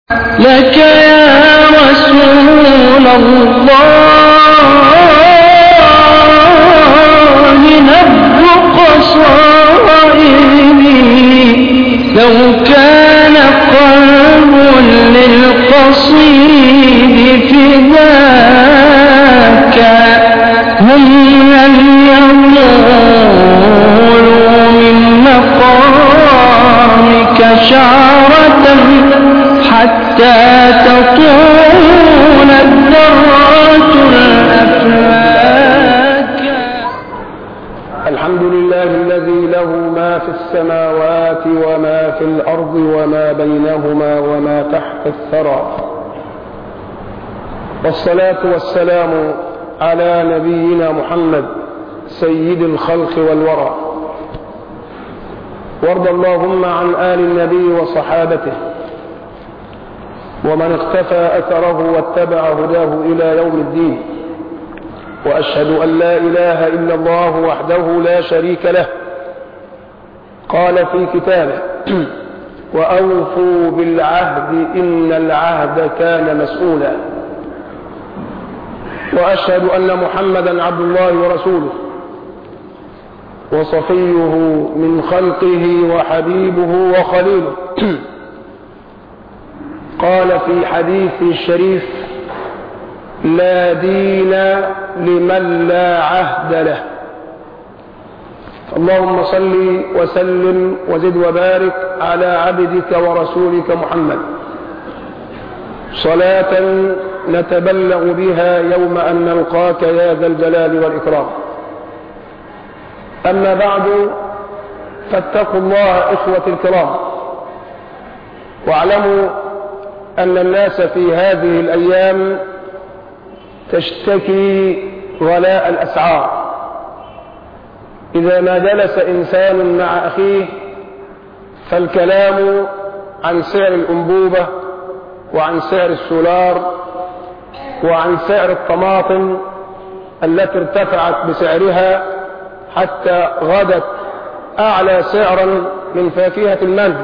لك يا رسول الله نبض قصائدي، لو كان قلب للقصيد فداك هم لن يطولوا من مقامك شعرة حتى تطول الذرات الأفلاك. الحمد لله الذي له ما في السماوات وما في الأرض وما بينهما وما تحت الثرى، والصلاة والسلام على نبينا محمد سيد الخلق والورى، وارض اللهم عن آل النبي وصحابته ومن اقتفى أثره واتبع هداه إلى يوم الدين. وأشهد أن لا إله إلا الله وحده لا شريك له، قال في كتابه: وأوفوا بالعهد إن العهد كان مسؤولا. وأشهد أن محمدا عبد الله ورسوله وصفيه من خلقه وحبيبه وخليله. قال في حديث الشريف: لا دين لمن لا عهد له. اللهم صل وسلم وزد وبارك على عبدك ورسولك محمد، صلاة نتبلغ بها يوم أن نلقاك يا ذا الجلال والإكرام. أما بعد، فاتقوا الله إخوة الكرام، واعلموا أن الناس في هذه الأيام تشتكي غلاء الأسعار. إذا ما جلس إنسان مع أخيه فالكلام عن سعر الأنبوبة وعن سعر السولار وعن سعر الطماطم التي ارتفعت بسعرها حتى غدت أعلى سعرا من فاكهة المانجو.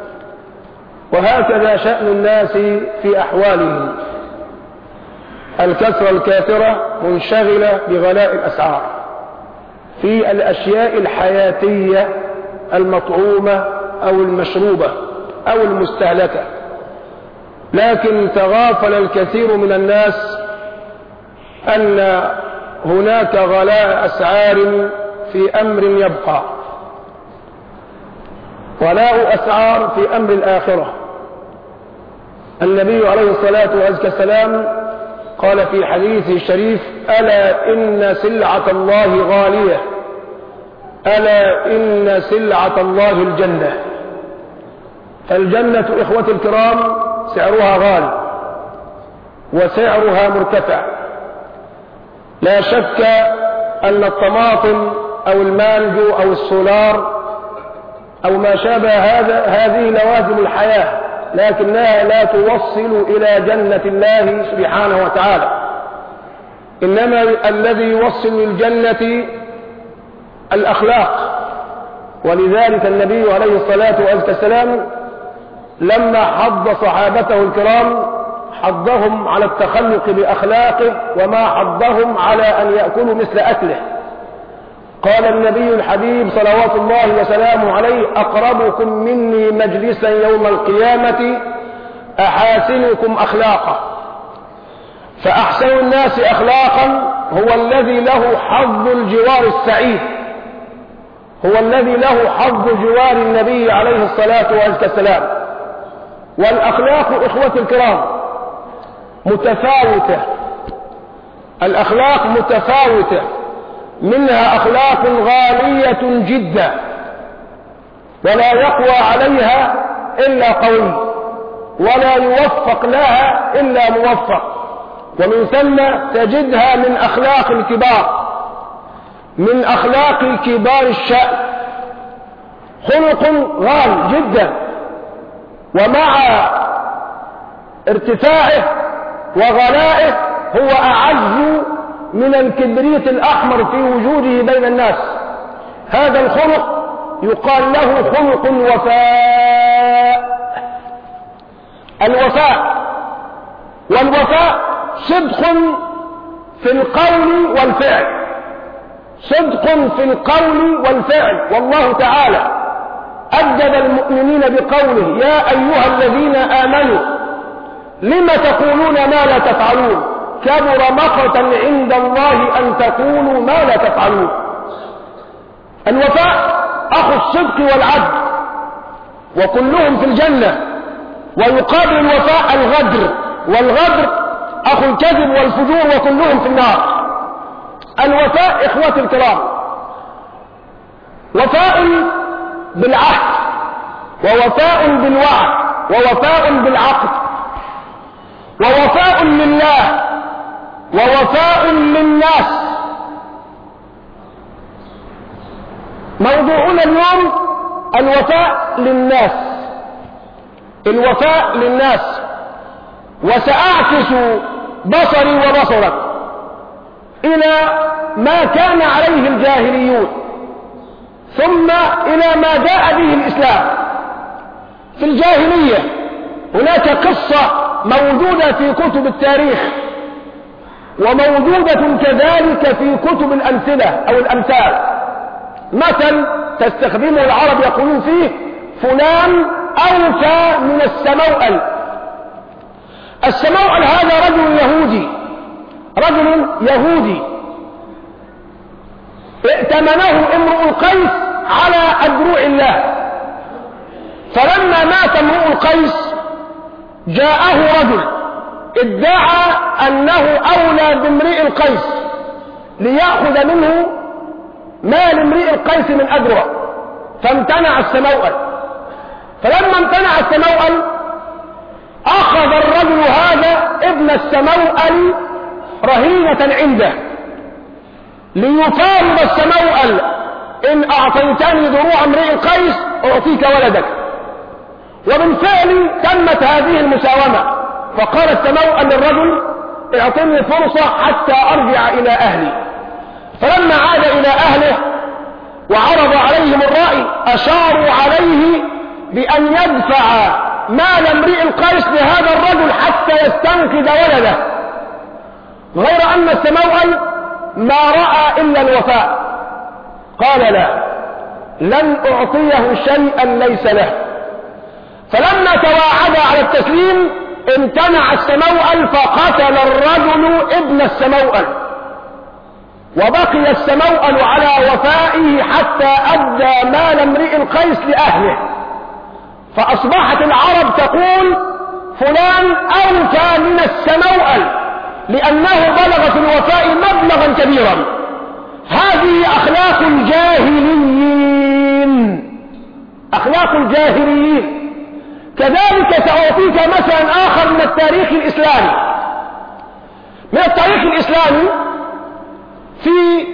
وهكذا شأن الناس في أحوالهم، الكثرة الكاثرة منشغلة بغلاء الأسعار في الأشياء الحياتية المطعومة أو المشروبة أو المستهلكة، لكن تغافل الكثير من الناس أن هناك غلاء أسعار في أمر يبقى، غلاء أسعار في أمر الآخرة. النبي عليه الصلاة والسلام قال في حديث الشريف: ألا إن سلعة الله غالية، ألا إن سلعة الله الجنة. الجنة إخوة الكرام سعرها غالي وسعرها مرتفع. لا شك أن الطماطم أو المانجو أو السولار أو ما شابه هذه لوازم الحياة، لكنها لا توصل إلى جنة الله سبحانه وتعالى. إنما الذي يوصل للجنة الأخلاق. ولذلك النبي عليه الصلاة والسلام لما حض صحابته الكرام حضهم على التخلق بأخلاقه وما حضهم على أن يأكلوا مثل أكله. قال النبي الحبيب صلوات الله وسلامه عليه: أقربكم مني مجلسا يوم القيامة أحاسنكم أخلاقا. فأحسن الناس أخلاقا هو الذي له حظ الجوار السعيد، هو الذي له حظ جوار النبي عليه الصلاة والسلام. والأخلاق إخوة الكرام متفاوتة، الأخلاق متفاوتة، منها أخلاق غالية جدا ولا يقوى عليها إلا قوي، ولا يوفق لها إلا موفق. ومن ثم تجدها من أخلاق الكبار، من أخلاق كبار الشأن، خلق غالي جدا، ومع ارتفاعه وغلائه هو أعز من الكبريت الأحمر في وجوده بين الناس. هذا الخلق يقال له خلق الوفاء. الوفاء، والوفاء صدق في القول والفعل، صدق في القول والفعل. والله تعالى أدب المؤمنين بقوله يا أيها الذين آمنوا لم تقولون ما لا تفعلون كبر مقتا عند الله أن تقولوا ما لا تفعلون. الوفاء أخو الصدق والعدل وكلهم في الجنة، ويقابل الوفاء الغدر، والغدر أخو الكذب والفجور وكلهم في النار. الوفاء إخوة الكرام وفاء بالعهد، ووفاء بالوعد، ووفاء بالعقد، ووفاء لله، ووفاء للناس. موضوعنا اليوم الوفاء للناس، الوفاء للناس. وسأعكس بصري وبصرك إلى ما كان عليه الجاهليون ثم إلى ما جاء به الإسلام. في الجاهلية هناك قصة موجودة في كتب التاريخ، وموجودة كذلك في كتب الأمثلة أو الأمثال. مثل تستخدمه العرب يقولون فيه فلان أوفى من السموأل. السموأل هذا رجل يهودي، رجل يهودي ائتمنه امرؤ القيس على أدروع الله، فلما مات امرؤ القيس جاءه رجل ادعى أنه أولى بامرئ القيس ليأخذ منه مال امرئ القيس من أدرع، فامتنع السموأل. فلما امتنع السموأل أخذ الرجل هذا ابن السموأل رهينة عنده ليطالب السموأل إن أعطيتني دروع امرئ القيس أعطيك ولدك. وبالفعل تمت هذه المساومة، فقال السموأل للرجل اعطني فرصة حتى أرجع إلى أهلي. فلما عاد إلى أهله وعرض عليهم الرأي أشاروا عليه بأن يدفع مال امرئ القيس لهذا الرجل حتى يستنقذ ولده، غير أن السموأل ما رأى إلا الوفاء. قال لا، لن أعطيه شيئا ليس له. فلما تواعد على التسليم امتنع السموأل، فقتل الرجل ابن السموأل، وبقي السموأل على وفائه حتى أدى مال امرئ القيس لأهله. فأصبحت العرب تقول فلان أوفى من السموأل لأنه بلغ في الوفاء مبلغا كبيرا. هذه أخلاق الجاهليين، أخلاق الجاهليين. كذلك سأعطيك مثلا آخر من التاريخ الإسلامي. من التاريخ الإسلامي في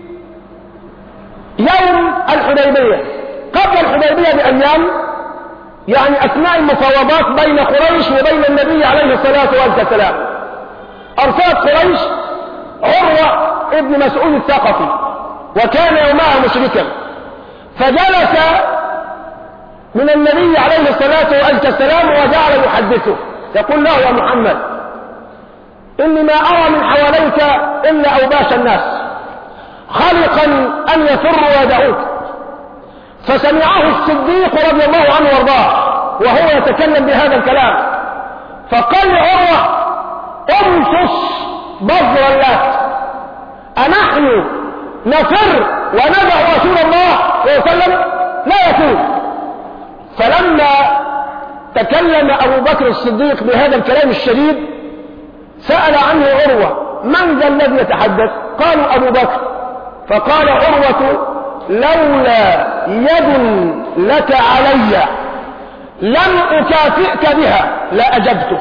يوم الحديبية، قبل الحديبية بأيام، يعني أثناء المفاوضات بين قريش وبين النبي عليه الصلاة والسلام، أرسلت قريش عروة ابن مسعود الثقفي، وكان يومها مشركا، فجلس من النبي عليه الصلاة والسلام وجعل يحدثه يقول له يا محمد إني ما أرى من حواليك إلا أوباش الناس خلقا أن يفروا ويدعوك. فسمعه الصديق رضي الله عنه وارضاه وهو يتكلم بهذا الكلام، فقال لعروة امتص بذر اللات، أنحن نفر وندع رسول الله صلى الله عليه وسلم؟ لا يكون. فلما تكلم أبو بكر الصديق بهذا الكلام الشديد سأل عنه عروة من ذا الذي يتحدث؟ قالوا أبو بكر. فقال عروة لولا يد لك علي لم أكافئك بها لأجبتك.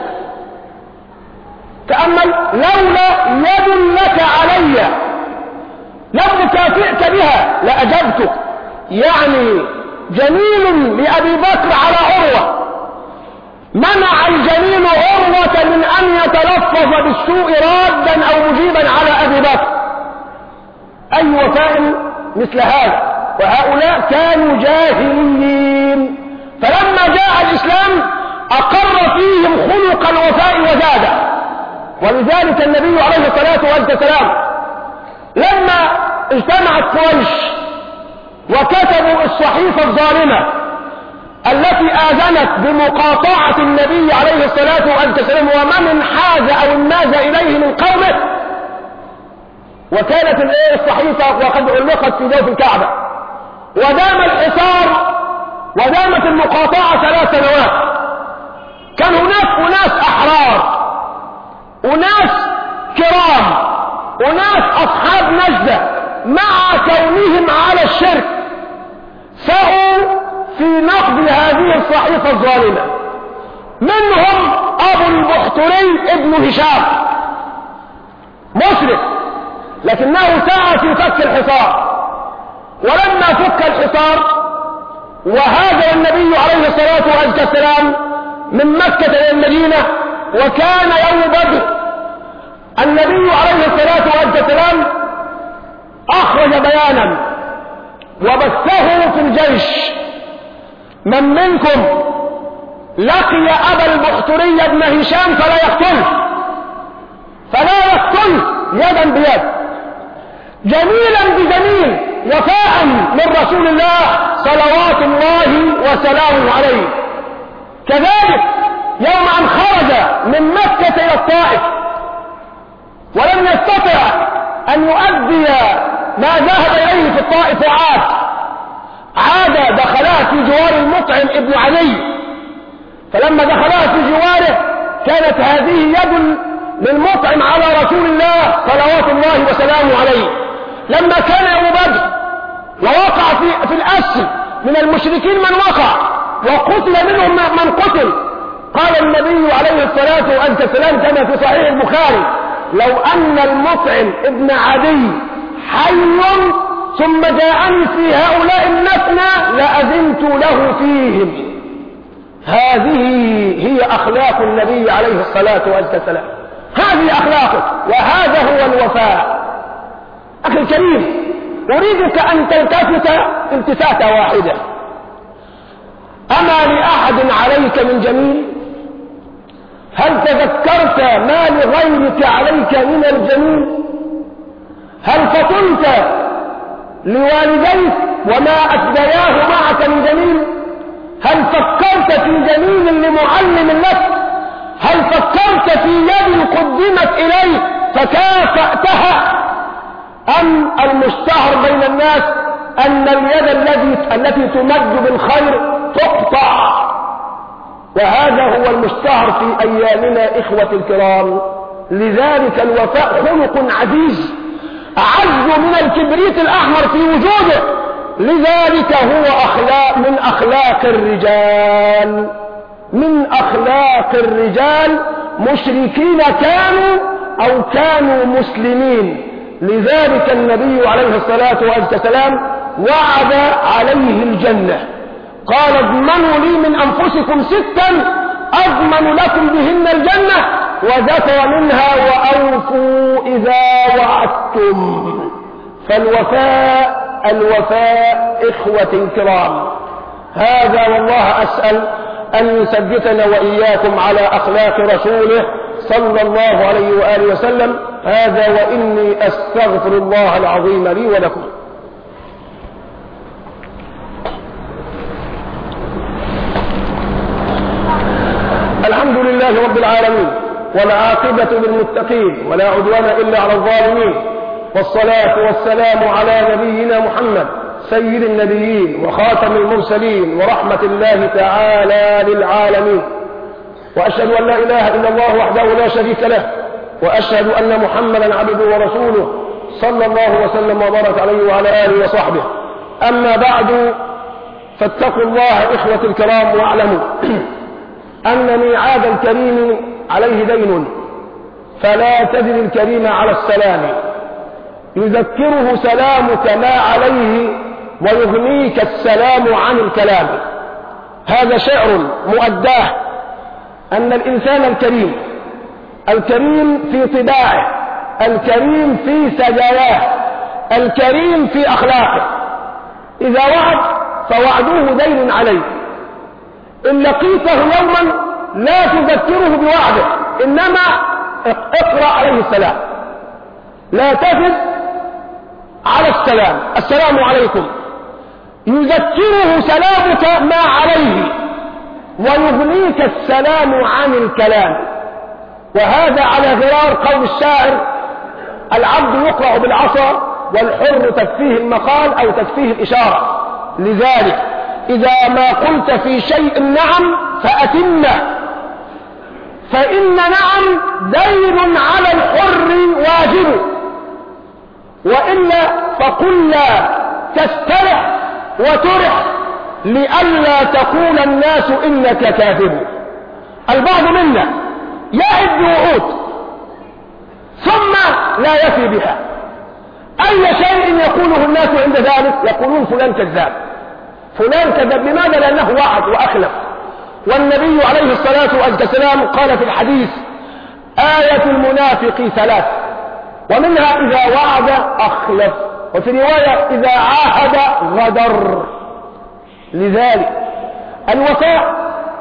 تأمل، لولا يد لك علي لم أكافئك بها لأجبتك، يعني جميل لأبي بكر على عروة، منع الجميل عروة من أن يتلفظ بالسوء رادا أو مجيبا على أبي بكر. أي وفاء مثل هذا؟ وهؤلاء كانوا جاهلين. فلما جاء الإسلام أقر فيهم خلق الوفاء وزاده. ولذلك النبي عليه الصلاة والسلام لما اجتمعت قريش وكتبوا الصحيفة الظالمة التي آذنت بمقاطعة النبي عليه الصلاة والسلام ومن انحاز أو انماز إليه من قومه، وكانت الصحيفة وقد علقت في جوف الكعبة، ودام الحصار ودامت المقاطعة 3 سنوات، كان هناك أناس أحرار، أناس كرام، أناس أصحاب نجدة مع كونهم على الشرك سعوا في نقد هذه الصحيفة الظالمة. منهم أبو البختري ابن هشام مشرك، لكنه سعى في فك الحصار. ولما فك الحصار وهاجر النبي عليه الصلاة والسلام من مكة إلى المدينة، وكان يوم بدر، النبي عليه الصلاة والسلام أخرج بيانا وبثه في الجيش: من منكم لقي أبا البختري ابن هشام فلا يقتله يدا بيد، جميلا بجميل، وفاء من رسول الله صلوات الله وسلامه عليه. كذلك يوم أن خرج من مكة إلى الطائف ولم يستطع أن يؤدي ما ذهب إليه في الطائف عاد دخلها في جوار المطعم ابن علي، فلما دخلها في جواره كانت هذه يد للمطعم على رسول الله صلوات الله وسلامه عليه. لما كان يوم بدر ووقع في الأسر من المشركين من وقع وقتل منهم من قتل، قال النبي عليه الصلاة والسلام كما في صحيح البخاري: لو أن المطعم ابن عدي حي ثم جاءني في هؤلاء النفنى لأذنت له فيهم. هذه هي أخلاق النبي عليه الصلاة والسلام، هذه أخلاقه، وهذا هو الوفاء. أخي الكريم، أريدك أن تلتفت التفاتة واحدة: أما لأحد عليك من جميل؟ هل تذكرت ما لغيرك عليك من الجميل؟ هل فطنت لوالديك وما أسدياه معك من جميل؟ هل فكرت في جميل لمعلم لك؟ هل فكرت في يد قدمت إليك فكافأتها؟ أم المشتهر بين الناس أن اليد التي تمد بالخير تقطع؟ وهذا هو المشتهر في أيامنا إخوة الكرام. لذلك الوفاء خلق عزيز أعز من الكبريت الأحمر في وجوده. لذلك هو من أخلاق الرجال، من أخلاق الرجال، مشركين كانوا أو كانوا مسلمين. لذلك النبي عليه الصلاة والسلام وعد عليه الجنة، قال: اضمنوا لي من أنفسكم 6 أضمن لكم بهن الجنة، وذكر منها: وأوفوا إذا وعدتم. فالوفاء إخوة الكرام، هذا والله أسأل أن يثبتنا وإياكم على أخلاق رسوله صلى الله عليه وآله وسلم. هذا وإني أستغفر الله العظيم لي ولكم. الحمد لله رب العالمين، والعاقبة للمتقين، ولا عدوان إلا على الظالمين، والصلاة والسلام على نبينا محمد سيد النبيين وخاتم المرسلين ورحمة الله تعالى للعالمين. وأشهد أن لا إله إلا الله وحده لا شريك له، وأشهد أن محمدا عبده ورسوله صلى الله وسلم وبارك عليه وعلى آله وصحبه. أما بعد، فاتقوا الله إخوة الكرام، واعلموا أن ميعاد الكريم عليه دين، فلا تجري الكريم على السلام، يذكره سلامك ما عليه ويغنيك السلام عن الكلام. هذا شعر مؤداه أن الإنسان الكريم في طباعه، الكريم في سجاياه، الكريم في أخلاقه، إذا وعد فوعده دين عليه. إن لقيته يوما لا تذكره بوعده، إنما اقرأ عليه السلام، لا تزد على السلام، السلام عليكم، يذكره سلامك ما عليه ويغنيك السلام عن الكلام. وهذا على غرار قول الشاعر: العبد يقرأ بالعصا والحر تكفيه المقال أو تكفيه الإشارة. لذلك إذا ما قلت في شيء نعم فأتمه، فإن نعم دين على الحر واجب، وإلا فقل لا تسترح وترح لئلا تقول الناس إنك كاذب. البعض منا يعد وعود ثم لا يفي بها، أي شيء يقوله الناس عند ذلك يقولون فلان كذاب، فلان كذاب. لماذا؟ لأنه وعد وأخلف. والنبي عليه الصلاة والسلام قال في الحديث: آية المنافق ثلاث، ومنها إذا وعد أخلف، وفي رواية إذا عاهد غدر. لذلك الوفاء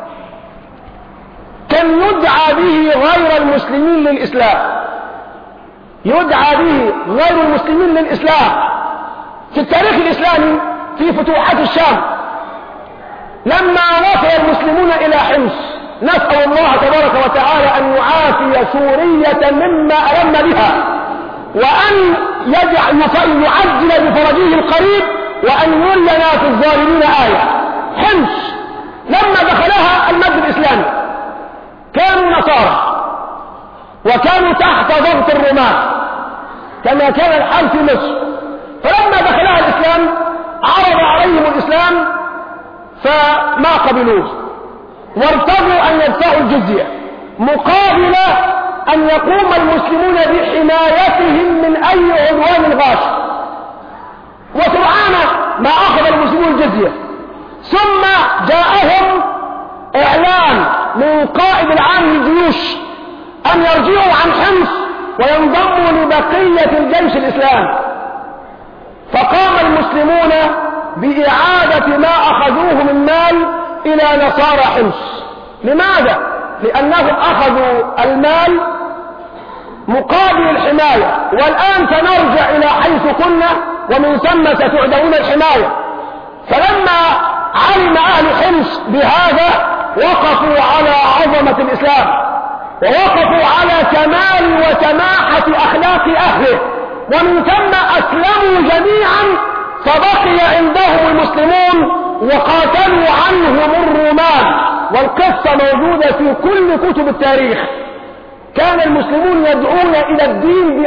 كم يدعى به غير المسلمين للإسلام، يدعى به غير المسلمين للإسلام. في التاريخ الإسلامي في فتوحات الشام لما وصل المسلمون إلى حمص، نسأل الله تبارك وتعالى أن يعافي سورية مما ألم بها، وأن يعجل بفرجه القريب، وأن يولنا في الظالمين آية. حمص لما دخلها المد الإسلامي كانوا نصارى وكانوا تحت ضغط الرومان كما كان الحال في مصر، فلما دخلها الإسلام عرض عليهم الإسلام فما قبلوه، وارتضوا أن يدفعوا الجزية مقابل أن يقوم المسلمون بحمايتهم من أي عدوان غاش. وسبحان ما أخذ المسلمون الجزية، ثم جاءهم إعلان من قائد العام للجيوش أن يرجعوا عن حمص وينضموا لبقية الجيش الإسلامي، فقام المسلمون بإعادة ما أخذوه من مال إلى نصارى حمص. لماذا؟ لأنهم أخذوا المال مقابل الحماية، والآن سنرجع إلى حيث كنا ومن ثم ستعدون الحماية. فلما علم أهل حمص بهذا وقفوا على عظمة الإسلام، ووقفوا على كمال وسماحة أخلاق أهله، ومن ثم أسلموا جميعا، فبقي عندهم المسلمون وقاتلوا عنهم الرومان. والقصة موجودة في كل كتب التاريخ. كان المسلمون يدعون إلى الدين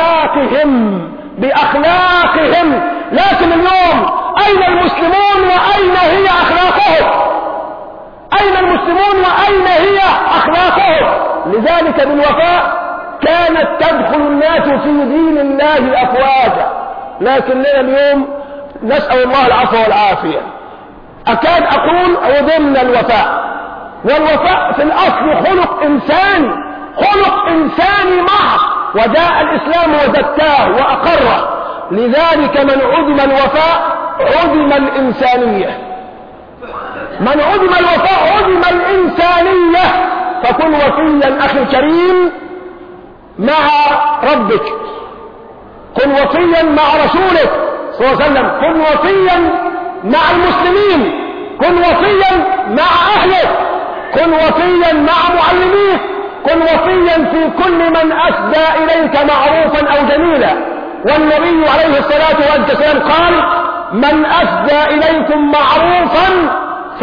بأخلاقهم، لكن اليوم أين المسلمون وأين هي أخلاقهم؟ أين المسلمون وأين هي أخلاقهم؟ لذلك بالوفاء كانت تدخل الناس في دين الله أفواجا، لكن لنا اليوم نسأل الله العفو والعافية. أكاد أقول عدمنا الوفاء، والوفاء في الأصل خلق إنساني محض، وجاء الإسلام وزكاه وأقره. لذلك من عدم الوفاء عدم الإنسانية، من عدم الوفاء عدم الإنسانية. فكن وفيا أخي الكريم مع ربك، كن وفيا مع رسولك صلى الله عليه وسلم، كن وفيا مع المسلمين، كن وفيا مع أهلك، كن وفيا مع معلميك، كن وفيا في كل من أسدى إليك معروفا أو جميلا. والنبي عليه الصلاة والسلام قال: من أسدى إليكم معروفا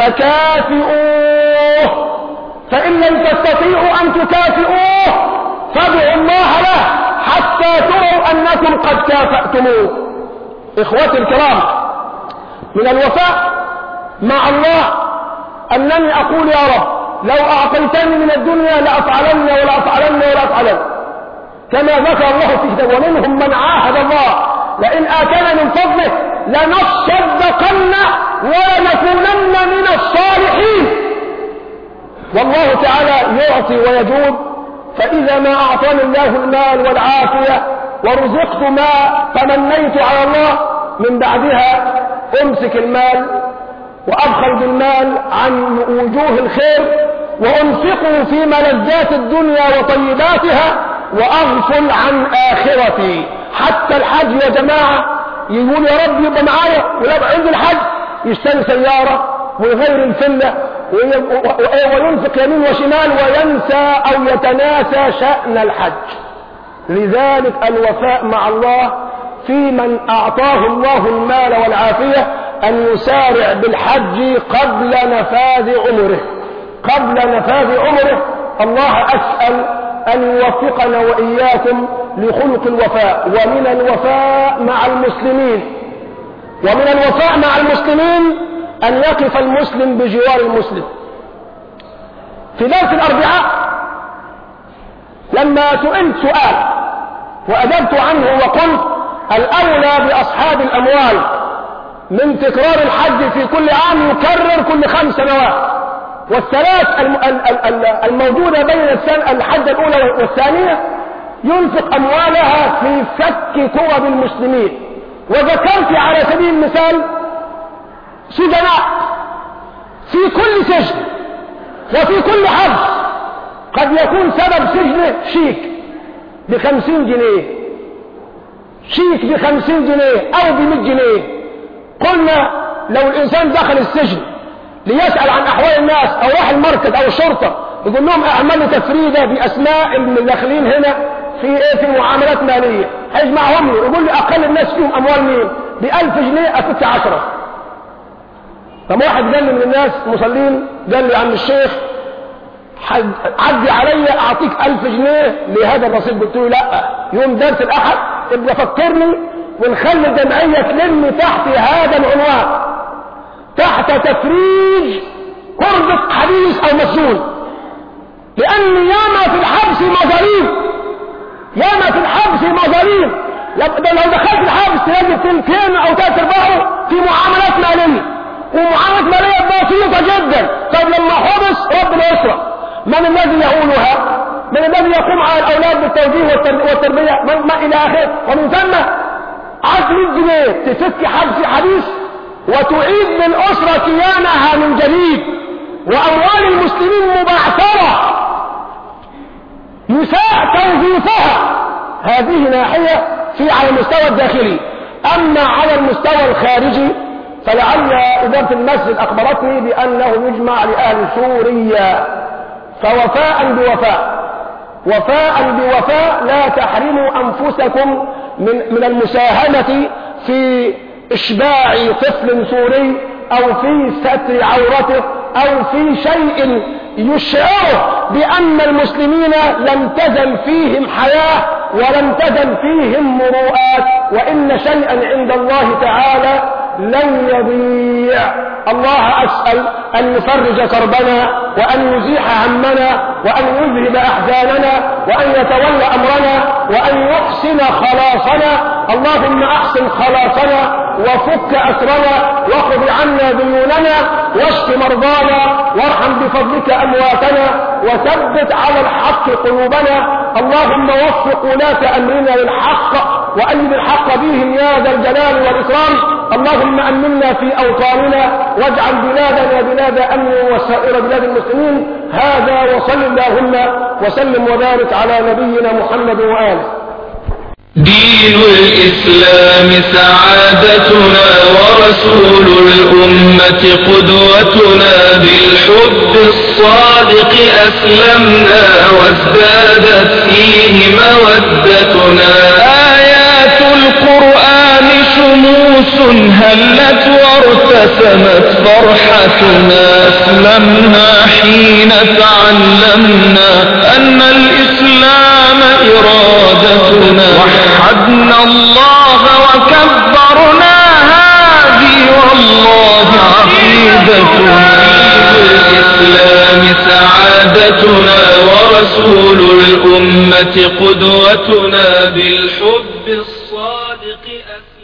فكافئوه، فإن لم تستطيعوا أن تكافئوه فادعوا الله له حتى تروا أنكم قد كافأتموه. إخوتي الكرام، من الوفاء مع الله أنني أقول: يا رب لو أعطيتني من الدنيا لأفعلن ولأفعلن ولأفعلن، كما ذكر الله في كتابه: ومنهم من عاهد الله لئن آتانا من فضله لنصدقن ولنكونن من الصالحين. والله تعالى يعطي ويجود، فإذا ما أعطاني الله المال والعافية ورزقت ما تمنيت على الله، من بعدها أمسك المال وأبخل بالمال عن وجوه الخير وأنفقوا في ملذات الدنيا وطيباتها وأغفل عن آخرتي. حتى الحج يا جماعة يقول يا رب يبقى معايا، ويبقى عند الحج يشتري سيارة ويغير الفلة وينفق يمين وشمال وينسى أو يتناسى شأن الحج. لذلك الوفاء مع الله في من أعطاه الله المال والعافية أن يسارع بالحج قبل نفاذ عمره. قبل نفاذ عمره. الله أسأل أن يوفقنا وإياكم لخلق الوفاء. ومن الوفاء مع المسلمين أن يقف المسلم بجوار المسلم. في درس الأربعاء لما سئلت سؤال وأجبت عنه وقلت الأولى بأصحاب الأموال من تكرار الحج في كل عام يكرر كل 5 سنوات، والثلاث الموجودة بين الحجة الأولى والثانية ينفق أموالها في فك كرب المسلمين. وذكرت على سبيل المثال سجناء في كل سجن وفي كل حبس قد يكون سبب سجنه شيك ب50 جنيه، شيك ب50 جنيه أو ب100 جنيه. قلنا لو الإنسان دخل السجن ليسأل عن أحوال الناس أو راح المركز أو الشرطة يقول لهم اعملوا تفريدة بأسماء المداخلين هنا في معاملات مالية، هيجمعهم له يقول لي أقل الناس فيهم أموال مين ب1000 جنيه أفت 10. فما واحد قال لي من الناس مصلين قال لي عم الشيخ عدي علي أعطيك 1000 جنيه لهذا الرصيد. قلت له لا، يوم درس الأحد ابقى فكرني ونخلي الجمعية تلم تحت هذا العنوان، تحت تفريج قربة حديث أو مسجون. لأن ياما في الحبس مظالم، لو دخلت الحبس تلاقي 2 أو 3/4 في معاملات مالية، ومعاملات مالية بسيطة جدا. طيب لما حبس رب الأسرة من الذي يعولها؟ من الذي يقوم على الأولاد بالتوجيه والتربية ما إلى آخره؟ ومن ثم 10 جنيه تفك حبس حديث وتعيد للأسرة كيانها من جديد، وأموال المسلمين مبعثرة يساء توظيفها. هذه ناحية على المستوى الداخلي. أما على المستوى الخارجي فلعل إدارة المسجد أخبرتني بأنه يجمع لأهل سوريا. فوفاء بوفاء لا تحرموا أنفسكم من المساهمة في إشباع طفل سوري أو في ستر عورته أو في شيء يشعره بأن المسلمين لم تزل فيهم حياة ولم تزل فيهم مروءات، وإن شيئا عند الله تعالى لن يضيع. الله أسأل أن يفرج كربنا وأن يزيح همنا وأن يذهب أحزاننا وأن يتولى أمرنا وأن يحسن خلاصنا. اللهم أحسن خلاصنا وفك أسرنا واقض عنا ديوننا واشف مرضانا وارحم بفضلك أمواتنا وثبت على الحق قلوبنا. اللهم وفق ولاة أمرنا للحق وأيد الحق بهم يا ذا الجلال والإكرام. اللهم أمنا في أوطاننا واجعل بلادنا بلاد أمن وسائر بلاد المسلمين. هذا وصل اللهم وسلم وبارك على نبينا محمد وآله. دين الإسلام سعادتنا ورسول الأمة قدوتنا، بالحب الصادق أسلمنا وازدادت فيه مودتنا. آيات القرآن شموس هلت وارتسمت فرحتنا، أسلمنا حين تعلمنا أن الإسلام إرادتنا، وحدنا الله وكبرنا هذه والله عقيدتنا. الإسلام سعادتنا ورسول الأمة قدوتنا، بالحب الصادق